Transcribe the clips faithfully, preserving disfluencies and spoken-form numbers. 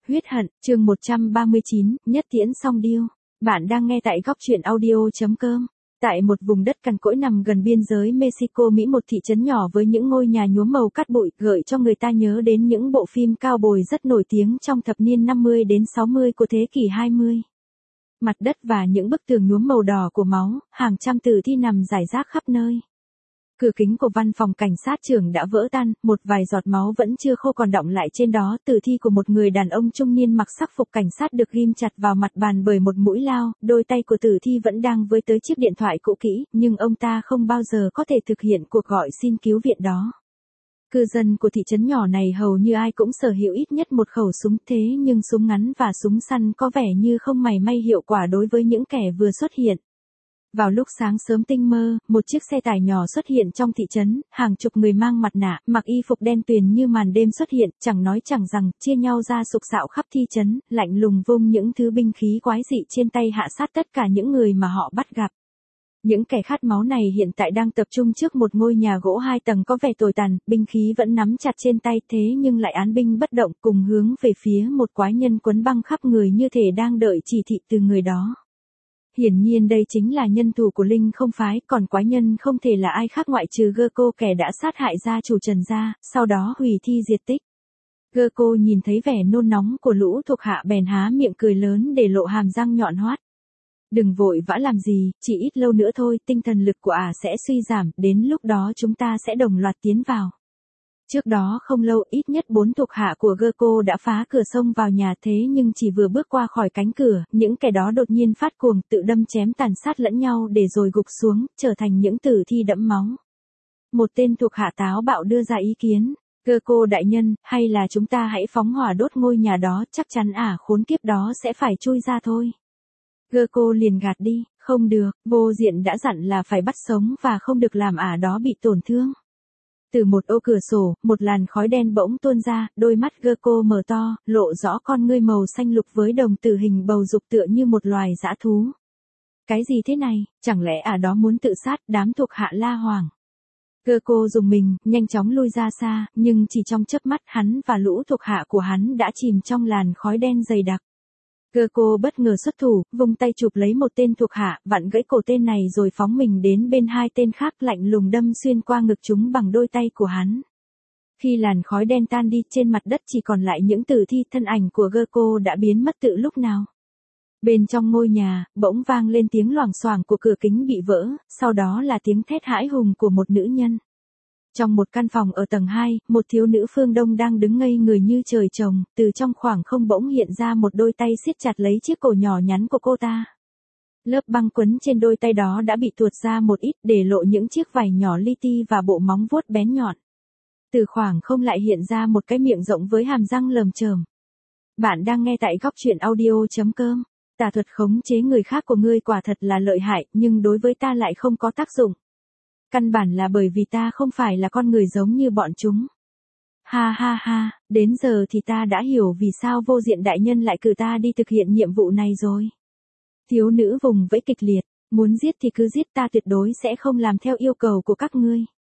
Huyết hận, chương một trăm ba mươi chín, nhất tiễn song điêu. Bạn đang nghe tại góc truyện audio.com. Tại một vùng đất cằn cỗi nằm gần biên giới Mexico Mỹ, một thị trấn nhỏ với những ngôi nhà nhuốm màu cát bụi gợi cho người ta nhớ đến những bộ phim cao bồi rất nổi tiếng trong thập niên năm mươi đến sáu mươi của thế kỷ hai mươi. Mặt đất và những bức tường nhuốm màu đỏ của máu, hàng trăm tử thi nằm rải rác khắp nơi. Cửa kính của văn phòng cảnh sát trưởng đã vỡ tan, một vài giọt máu vẫn chưa khô còn đọng lại trên đó. Tử thi của một người đàn ông trung niên mặc sắc phục cảnh sát được ghim chặt vào mặt bàn bởi một mũi lao, đôi tay của tử thi vẫn đang với tới chiếc điện thoại cũ kỹ, nhưng ông ta không bao giờ có thể thực hiện cuộc gọi xin cứu viện đó. Cư dân của thị trấn nhỏ này hầu như ai cũng sở hữu ít nhất một khẩu súng, thế nhưng súng ngắn và súng săn có vẻ như không mảy may hiệu quả đối với những kẻ vừa xuất hiện. Vào lúc sáng sớm tinh mơ, một chiếc xe tải nhỏ xuất hiện trong thị trấn, hàng chục người mang mặt nạ, mặc y phục đen tuyền như màn đêm xuất hiện, chẳng nói chẳng rằng, chia nhau ra sục sạo khắp thị trấn, lạnh lùng vung những thứ binh khí quái dị trên tay hạ sát tất cả những người mà họ bắt gặp. Những kẻ khát máu này hiện tại đang tập trung trước một ngôi nhà gỗ hai tầng có vẻ tồi tàn, binh khí vẫn nắm chặt trên tay thế nhưng lại án binh bất động, cùng hướng về phía một quái nhân quấn băng khắp người như thể đang đợi chỉ thị từ người đó. Hiển nhiên đây chính là nhân thủ của Linh không phái, còn quái nhân không thể là ai khác ngoại trừ Gecko, kẻ đã sát hại gia chủ Trần gia, sau đó hủy thi diệt tích. Gecko nhìn thấy vẻ nôn nóng của lũ thuộc hạ bèn há miệng cười lớn để lộ hàm răng nhọn hoắt. Đừng vội vã làm gì, chỉ ít lâu nữa thôi, tinh thần lực của ả sẽ suy giảm, đến lúc đó chúng ta sẽ đồng loạt tiến vào. Trước đó không lâu, ít nhất bốn thuộc hạ của Gecko đã phá cửa xông vào nhà, thế nhưng chỉ vừa bước qua khỏi cánh cửa, những kẻ đó đột nhiên phát cuồng, tự đâm chém tàn sát lẫn nhau để rồi gục xuống, trở thành những tử thi đẫm máu. Một tên thuộc hạ táo bạo đưa ra ý kiến, Gecko đại nhân, hay là chúng ta hãy phóng hỏa đốt ngôi nhà đó, chắc chắn ả khốn kiếp đó sẽ phải chui ra thôi. Gecko liền gạt đi, không được, vô diện đã dặn là phải bắt sống và không được làm ả đó bị tổn thương. Từ một ô cửa sổ, một làn khói đen bỗng tuôn ra, đôi mắt Gecko mở to, lộ rõ con ngươi màu xanh lục với đồng tử hình bầu dục tựa như một loài dã thú. Cái gì thế này, chẳng lẽ ả đó muốn tự sát? Đám thuộc hạ la hoảng. Gecko dùng mình, nhanh chóng lui ra xa, nhưng chỉ trong chớp mắt hắn và lũ thuộc hạ của hắn đã chìm trong làn khói đen dày đặc. Gecko bất ngờ xuất thủ, vung tay chụp lấy một tên thuộc hạ, vặn gãy cổ tên này rồi phóng mình đến bên hai tên khác, lạnh lùng đâm xuyên qua ngực chúng bằng đôi tay của hắn. Khi làn khói đen tan đi, trên mặt đất chỉ còn lại những tử thi, thân ảnh của Gecko đã biến mất từ lúc nào. Bên trong ngôi nhà, bỗng vang lên tiếng loảng xoảng của cửa kính bị vỡ, sau đó là tiếng thét hãi hùng của một nữ nhân. Trong một căn phòng ở tầng hai, một thiếu nữ phương Đông đang đứng ngây người như trời trồng, từ trong khoảng không bỗng hiện ra một đôi tay siết chặt lấy chiếc cổ nhỏ nhắn của cô ta. Lớp băng quấn trên đôi tay đó đã bị tuột ra một ít, để lộ những chiếc vảy nhỏ li ti và bộ móng vuốt bén nhọn. Từ khoảng không lại hiện ra một cái miệng rộng với hàm răng lởm chởm. Bạn đang nghe tại góc truyện audio.com. Tà thuật khống chế người khác của ngươi quả thật là lợi hại, nhưng đối với ta lại không có tác dụng. Căn bản là bởi vì ta không phải là con người giống như bọn chúng. Ha ha ha, đến giờ thì ta đã hiểu vì sao vô diện đại nhân lại cử ta đi thực hiện nhiệm vụ này rồi. Thiếu nữ vùng vẫy kịch liệt, muốn giết thì cứ giết, ta tuyệt đối sẽ không làm theo yêu cầu của các ngươi.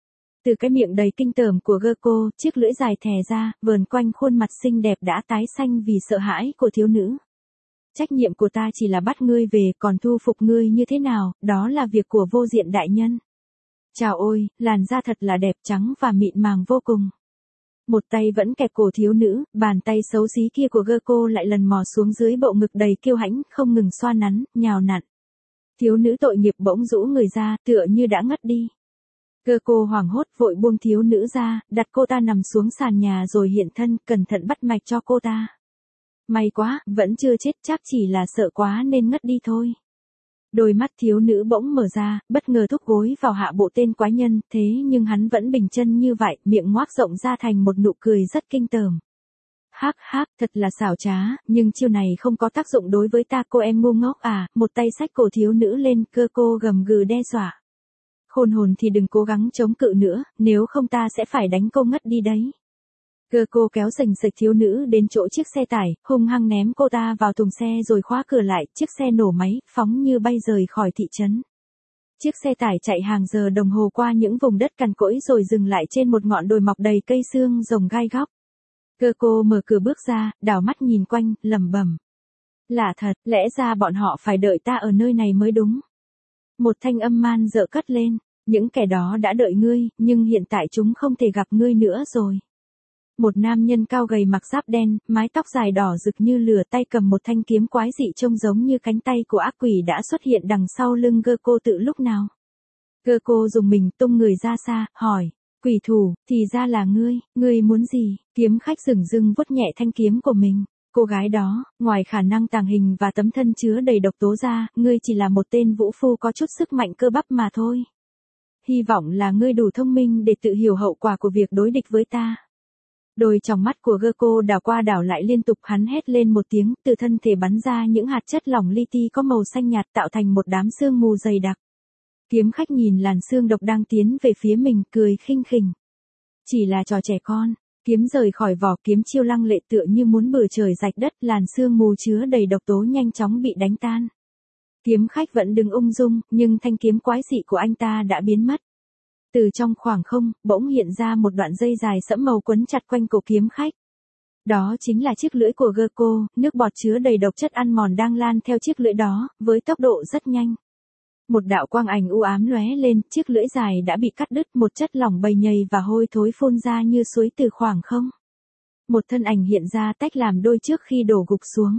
Từ cái miệng đầy kinh tởm của Gecko, chiếc lưỡi dài thè ra, vờn quanh khuôn mặt xinh đẹp đã tái xanh vì sợ hãi của thiếu nữ. Trách nhiệm của ta chỉ là bắt ngươi về, còn thu phục ngươi như thế nào, đó là việc của vô diện đại nhân. Chào ôi, làn da thật là đẹp, trắng và mịn màng vô cùng. Một tay vẫn kẹp cổ thiếu nữ, bàn tay xấu xí kia của Gecko lại lần mò xuống dưới bộ ngực đầy kiêu hãnh, không ngừng xoa nắn, nhào nặn. Thiếu nữ tội nghiệp bỗng rũ người ra, tựa như đã ngất đi. Gecko hoảng hốt vội buông thiếu nữ ra, đặt cô ta nằm xuống sàn nhà rồi hiện thân, cẩn thận bắt mạch cho cô ta. May quá, vẫn chưa chết, chắc chỉ là sợ quá nên ngất đi thôi. Đôi mắt thiếu nữ bỗng mở ra, bất ngờ thúc gối vào hạ bộ tên quái nhân, thế nhưng hắn vẫn bình chân như vậy, miệng ngoác rộng ra thành một nụ cười rất kinh tởm. Hắc hắc, thật là xảo trá, nhưng chiêu này không có tác dụng đối với ta, cô em ngu ngốc à, một tay xách cổ thiếu nữ lên, Gecko gầm gừ đe dọa. Khôn hồn thì đừng cố gắng chống cự nữa, nếu không ta sẽ phải đánh cô ngất đi đấy. Gecko kéo sành sạch thiếu nữ đến chỗ chiếc xe tải, hung hăng ném cô ta vào thùng xe rồi khóa cửa lại, chiếc xe nổ máy, phóng như bay rời khỏi thị trấn. Chiếc xe tải chạy hàng giờ đồng hồ qua những vùng đất cằn cỗi rồi dừng lại trên một ngọn đồi mọc đầy cây xương rồng gai góc. Cơ cô mở cửa bước ra, đảo mắt nhìn quanh, lẩm bẩm. Lạ thật, lẽ ra bọn họ phải đợi ta ở nơi này mới đúng. Một thanh âm man dợ cất lên, những kẻ đó đã đợi ngươi, nhưng hiện tại chúng không thể gặp ngươi nữa rồi. Một nam nhân cao gầy mặc giáp đen, mái tóc dài đỏ rực như lửa, tay cầm một thanh kiếm quái dị trông giống như cánh tay của ác quỷ đã xuất hiện đằng sau lưng Gơ cô tự lúc nào. Gơ cô dùng mình tung người ra xa, hỏi, quỷ thủ, thì ra là ngươi, ngươi muốn gì? Kiếm khách dửng dưng vuốt nhẹ thanh kiếm của mình. Cô gái đó, ngoài khả năng tàng hình và tấm thân chứa đầy độc tố ra, ngươi chỉ là một tên vũ phu có chút sức mạnh cơ bắp mà thôi. Hy vọng là ngươi đủ thông minh để tự hiểu hậu quả của việc đối địch với ta. Đôi tròng mắt của Gơ cô đảo qua đảo lại liên tục, hắn hét lên một tiếng, từ thân thể bắn ra những hạt chất lỏng li ti có màu xanh nhạt tạo thành một đám sương mù dày đặc. Kiếm khách nhìn làn sương độc đang tiến về phía mình, cười khinh khỉnh. Chỉ là trò trẻ con. Kiếm rời khỏi vỏ, kiếm chiêu lăng lệ tựa như muốn bừa trời rạch đất, làn sương mù chứa đầy độc tố nhanh chóng bị đánh tan. Kiếm khách vẫn đứng ung dung, nhưng thanh kiếm quái dị của anh ta đã biến mất. Từ trong khoảng không, bỗng hiện ra một đoạn dây dài sẫm màu quấn chặt quanh cổ kiếm khách. Đó chính là chiếc lưỡi của Gơ cô, nước bọt chứa đầy độc chất ăn mòn đang lan theo chiếc lưỡi đó, với tốc độ rất nhanh. Một đạo quang ảnh u ám lóe lên, chiếc lưỡi dài đã bị cắt đứt, một chất lỏng bầy nhầy và hôi thối phun ra như suối từ khoảng không. Một thân ảnh hiện ra tách làm đôi trước khi đổ gục xuống.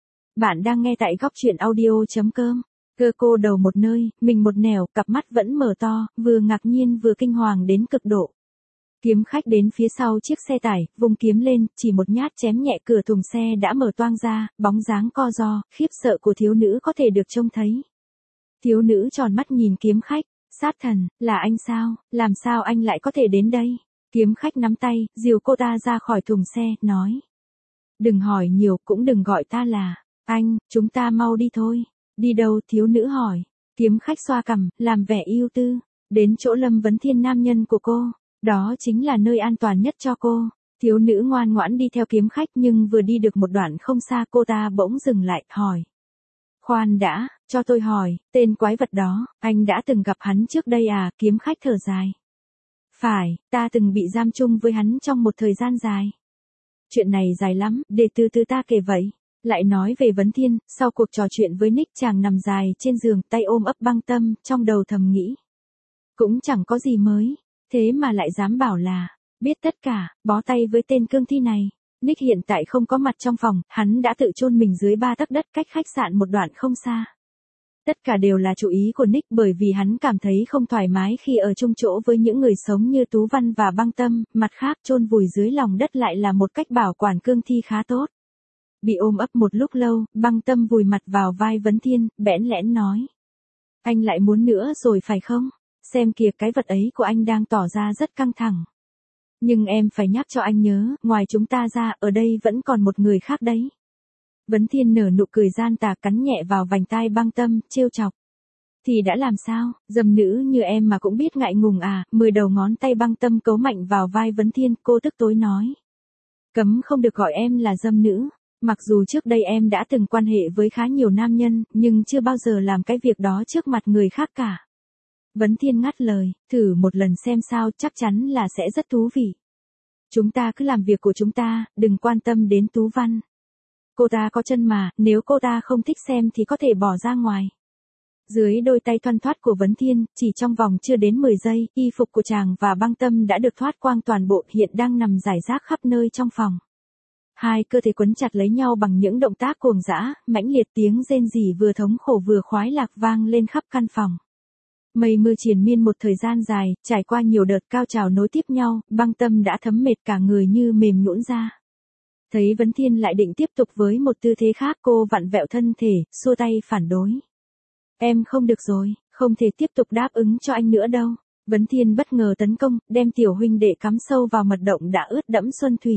Bạn đang nghe tại góc truyện audio chấm com. Gơ cô đầu một nơi, mình một nẻo, cặp mắt vẫn mở to, vừa ngạc nhiên vừa kinh hoàng đến cực độ. Kiếm khách đến phía sau chiếc xe tải, vung kiếm lên, chỉ một nhát chém nhẹ cửa thùng xe đã mở toang ra, bóng dáng co ro, khiếp sợ của thiếu nữ có thể được trông thấy. Thiếu nữ tròn mắt nhìn kiếm khách, sát thần, là anh sao, làm sao anh lại có thể đến đây? Kiếm khách nắm tay, dìu cô ta ra khỏi thùng xe, nói. Đừng hỏi nhiều, cũng đừng gọi ta là, anh, chúng ta mau đi thôi. Đi đâu? Thiếu nữ hỏi. Kiếm khách xoa cằm, làm vẻ ưu tư. Đến chỗ Lâm Vấn Thiên, nam nhân của cô. Đó chính là nơi an toàn nhất cho cô. Thiếu nữ ngoan ngoãn đi theo kiếm khách, nhưng vừa đi được một đoạn không xa cô ta bỗng dừng lại, hỏi. Khoan đã, cho tôi hỏi, tên quái vật đó, anh đã từng gặp hắn trước đây à? Kiếm khách thở dài. Phải, ta từng bị giam chung với hắn trong một thời gian dài. Chuyện này dài lắm, để từ từ ta kể vậy. Lại nói về Vấn Thiên, sau cuộc trò chuyện với Nick, chàng nằm dài trên giường, tay ôm ấp băng tâm, trong đầu thầm nghĩ. Cũng chẳng có gì mới, thế mà lại dám bảo là, biết tất cả, bó tay với tên cương thi này. Nick hiện tại không có mặt trong phòng, hắn đã tự chôn mình dưới ba tấc đất cách khách sạn một đoạn không xa. Tất cả đều là chủ ý của Nick, bởi vì hắn cảm thấy không thoải mái khi ở chung chỗ với những người sống như Tú Văn và Băng Tâm, mặt khác chôn vùi dưới lòng đất lại là một cách bảo quản cương thi khá tốt. Bị ôm ấp một lúc lâu, Băng Tâm vùi mặt vào vai Vấn Thiên, bẽn lẽn nói. Anh lại muốn nữa rồi phải không? Xem kìa, cái vật ấy của anh đang tỏ ra rất căng thẳng. Nhưng em phải nhắc cho anh nhớ, ngoài chúng ta ra, ở đây vẫn còn một người khác đấy. Vấn Thiên nở nụ cười gian tà, cắn nhẹ vào vành tai Băng Tâm, trêu chọc. Thì đã làm sao, dâm nữ như em mà cũng biết ngại ngùng à? Mười đầu ngón tay Băng Tâm cấu mạnh vào vai Vấn Thiên, cô tức tối nói. Cấm không được gọi em là dâm nữ. Mặc dù trước đây em đã từng quan hệ với khá nhiều nam nhân, nhưng chưa bao giờ làm cái việc đó trước mặt người khác cả. Vấn Thiên ngắt lời, thử một lần xem sao, chắc chắn là sẽ rất thú vị. Chúng ta cứ làm việc của chúng ta, đừng quan tâm đến Tú Văn. Cô ta có chân mà, nếu cô ta không thích xem thì có thể bỏ ra ngoài. Dưới đôi tay thoăn thoắt của Vấn Thiên, chỉ trong vòng chưa đến mười giây, y phục của chàng và Băng Tâm đã được thoát quang toàn bộ, hiện đang nằm rải rác khắp nơi trong phòng. Hai cơ thể quấn chặt lấy nhau bằng những động tác cuồng dã, mãnh liệt, tiếng rên rỉ vừa thống khổ vừa khoái lạc vang lên khắp căn phòng. Mây mưa triền miên một thời gian dài, trải qua nhiều đợt cao trào nối tiếp nhau, Băng Tâm đã thấm mệt cả người như mềm nhũn ra. Thấy Vấn Thiên lại định tiếp tục với một tư thế khác, cô vặn vẹo thân thể, xua tay phản đối. Em không được rồi, không thể tiếp tục đáp ứng cho anh nữa đâu. Vấn Thiên bất ngờ tấn công, đem tiểu huynh đệ cắm sâu vào mật động đã ướt đẫm xuân thủy.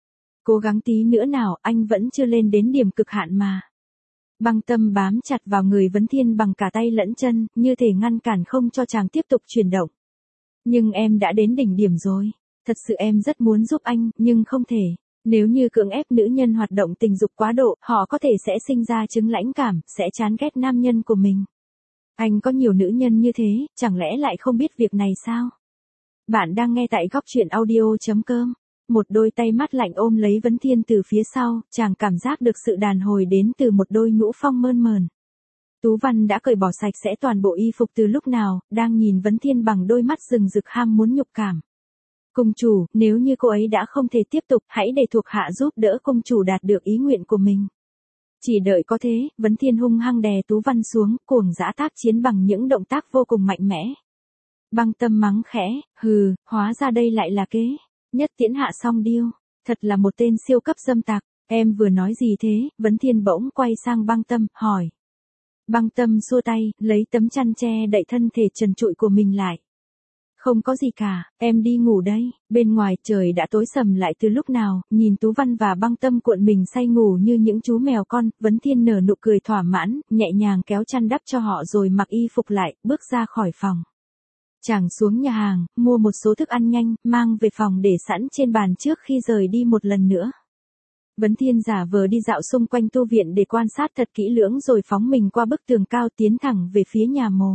Cố gắng tí nữa nào, anh vẫn chưa lên đến điểm cực hạn mà. Băng Tâm bám chặt vào người Vấn Thiên bằng cả tay lẫn chân, như thể ngăn cản không cho chàng tiếp tục chuyển động. Nhưng em đã đến đỉnh điểm rồi. Thật sự em rất muốn giúp anh, nhưng không thể. Nếu như cưỡng ép nữ nhân hoạt động tình dục quá độ, họ có thể sẽ sinh ra chứng lãnh cảm, sẽ chán ghét nam nhân của mình. Anh có nhiều nữ nhân như thế, chẳng lẽ lại không biết việc này sao? Bạn đang nghe tại góc truyện audio chấm com. Một đôi tay mát lạnh ôm lấy Vấn Thiên từ phía sau, chàng cảm giác được sự đàn hồi đến từ một đôi nhũ phong mơn mờn. Tú Văn đã cởi bỏ sạch sẽ toàn bộ y phục từ lúc nào, đang nhìn Vấn Thiên bằng đôi mắt rừng rực ham muốn nhục cảm. Cung chủ, nếu như cô ấy đã không thể tiếp tục, hãy để thuộc hạ giúp đỡ cung chủ đạt được ý nguyện của mình. Chỉ đợi có thế, Vấn Thiên hung hăng đè Tú Văn xuống, cuồng dã tác chiến bằng những động tác vô cùng mạnh mẽ. Băng Tâm mắng khẽ, hừ, hóa ra đây lại là kế. Nhất Tiễn hạ song điêu, thật là một tên siêu cấp dâm tặc, em vừa nói gì thế? Vấn Thiên bỗng quay sang Băng Tâm, hỏi. Băng Tâm xua tay, lấy tấm chăn che đậy thân thể trần trụi của mình lại. Không có gì cả, em đi ngủ đây. Bên ngoài trời đã tối sầm lại từ lúc nào, nhìn Tú Văn và Băng Tâm cuộn mình say ngủ như những chú mèo con, Vấn Thiên nở nụ cười thỏa mãn, nhẹ nhàng kéo chăn đắp cho họ rồi mặc y phục lại, bước ra khỏi phòng. Chàng xuống nhà hàng, mua một số thức ăn nhanh, mang về phòng để sẵn trên bàn trước khi rời đi một lần nữa. Vấn Thiên giả vờ đi dạo xung quanh tu viện để quan sát thật kỹ lưỡng rồi phóng mình qua bức tường cao tiến thẳng về phía nhà mồ.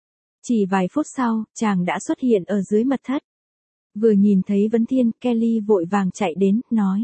Chỉ vài phút sau, chàng đã xuất hiện ở dưới mật thất. Vừa nhìn thấy Vấn Thiên, Kelly vội vàng chạy đến, nói.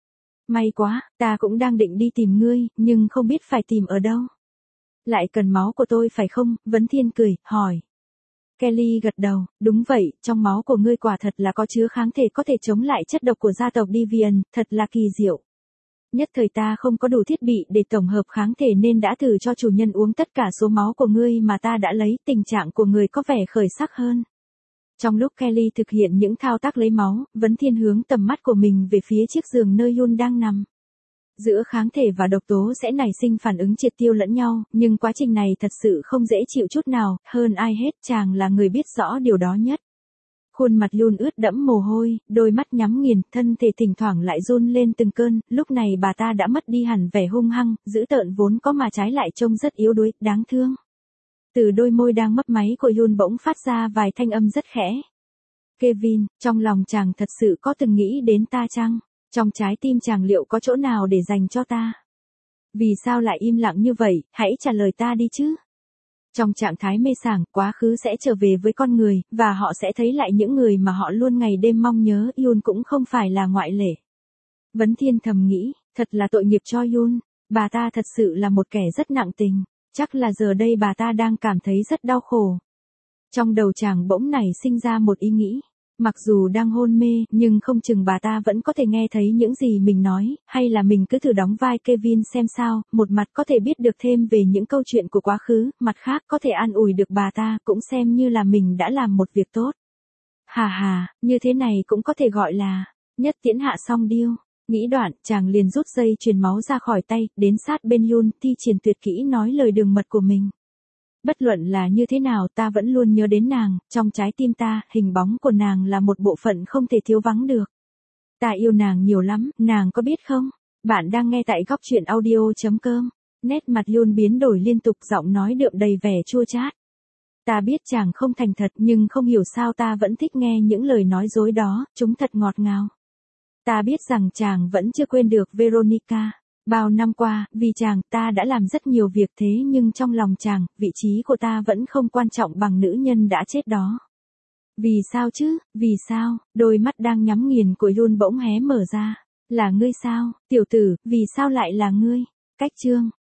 May quá, ta cũng đang định đi tìm ngươi, nhưng không biết phải tìm ở đâu. Lại cần máu của tôi phải không? Vấn Thiên cười, hỏi. Kelly gật đầu, đúng vậy, trong máu của ngươi quả thật là có chứa kháng thể có thể chống lại chất độc của gia tộc Deviant, thật là kỳ diệu. Nhất thời ta không có đủ thiết bị để tổng hợp kháng thể nên đã thử cho chủ nhân uống tất cả số máu của ngươi mà ta đã lấy, tình trạng của người có vẻ khởi sắc hơn. Trong lúc Kelly thực hiện những thao tác lấy máu, Vấn Thiên hướng tầm mắt của mình về phía chiếc giường nơi Yun đang nằm. Giữa kháng thể và độc tố sẽ nảy sinh phản ứng triệt tiêu lẫn nhau, nhưng quá trình này thật sự không dễ chịu chút nào, hơn ai hết chàng là người biết rõ điều đó nhất. Khuôn mặt Yun ướt đẫm mồ hôi, đôi mắt nhắm nghiền, thân thể thỉnh thoảng lại run lên từng cơn, lúc này bà ta đã mất đi hẳn vẻ hung hăng, dữ tợn vốn có mà trái lại trông rất yếu đuối, đáng thương. Từ đôi môi đang mấp máy của Yun bỗng phát ra vài thanh âm rất khẽ. Kevin, trong lòng chàng thật sự có từng nghĩ đến ta chăng? Trong trái tim chàng liệu có chỗ nào để dành cho ta? Vì sao lại im lặng như vậy, hãy trả lời ta đi chứ. Trong trạng thái mê sảng, quá khứ sẽ trở về với con người, và họ sẽ thấy lại những người mà họ luôn ngày đêm mong nhớ, Yun cũng không phải là ngoại lệ. Vấn Thiên thầm nghĩ, thật là tội nghiệp cho Yun, bà ta thật sự là một kẻ rất nặng tình, chắc là giờ đây bà ta đang cảm thấy rất đau khổ. Trong đầu chàng bỗng nảy sinh ra một ý nghĩ. Mặc dù đang hôn mê, nhưng không chừng bà ta vẫn có thể nghe thấy những gì mình nói, hay là mình cứ thử đóng vai Kevin xem sao, một mặt có thể biết được thêm về những câu chuyện của quá khứ, mặt khác có thể an ủi được bà ta, cũng xem như là mình đã làm một việc tốt. Hà hà, như thế này cũng có thể gọi là, nhất tiễn hạ song điêu. Nghĩ đoạn, chàng liền rút dây truyền máu ra khỏi tay, đến sát bên Yun, thi triển tuyệt kỹ nói lời đường mật của mình. Bất luận là như thế nào ta vẫn luôn nhớ đến nàng, trong trái tim ta, hình bóng của nàng là một bộ phận không thể thiếu vắng được. Ta yêu nàng nhiều lắm, nàng có biết không? Bạn đang nghe tại góc truyện audio chấm com. Nét mặt Yun biến đổi liên tục, giọng nói đượm đầy vẻ chua chát. Ta biết chàng không thành thật nhưng không hiểu sao ta vẫn thích nghe những lời nói dối đó, chúng thật ngọt ngào. Ta biết rằng chàng vẫn chưa quên được Veronica. Bao năm qua, vì chàng, ta đã làm rất nhiều việc thế nhưng trong lòng chàng, vị trí của ta vẫn không quan trọng bằng nữ nhân đã chết đó. Vì sao chứ, vì sao, đôi mắt đang nhắm nghiền của Yun bỗng hé mở ra. Là ngươi sao, tiểu tử, vì sao lại là ngươi? Cách chương.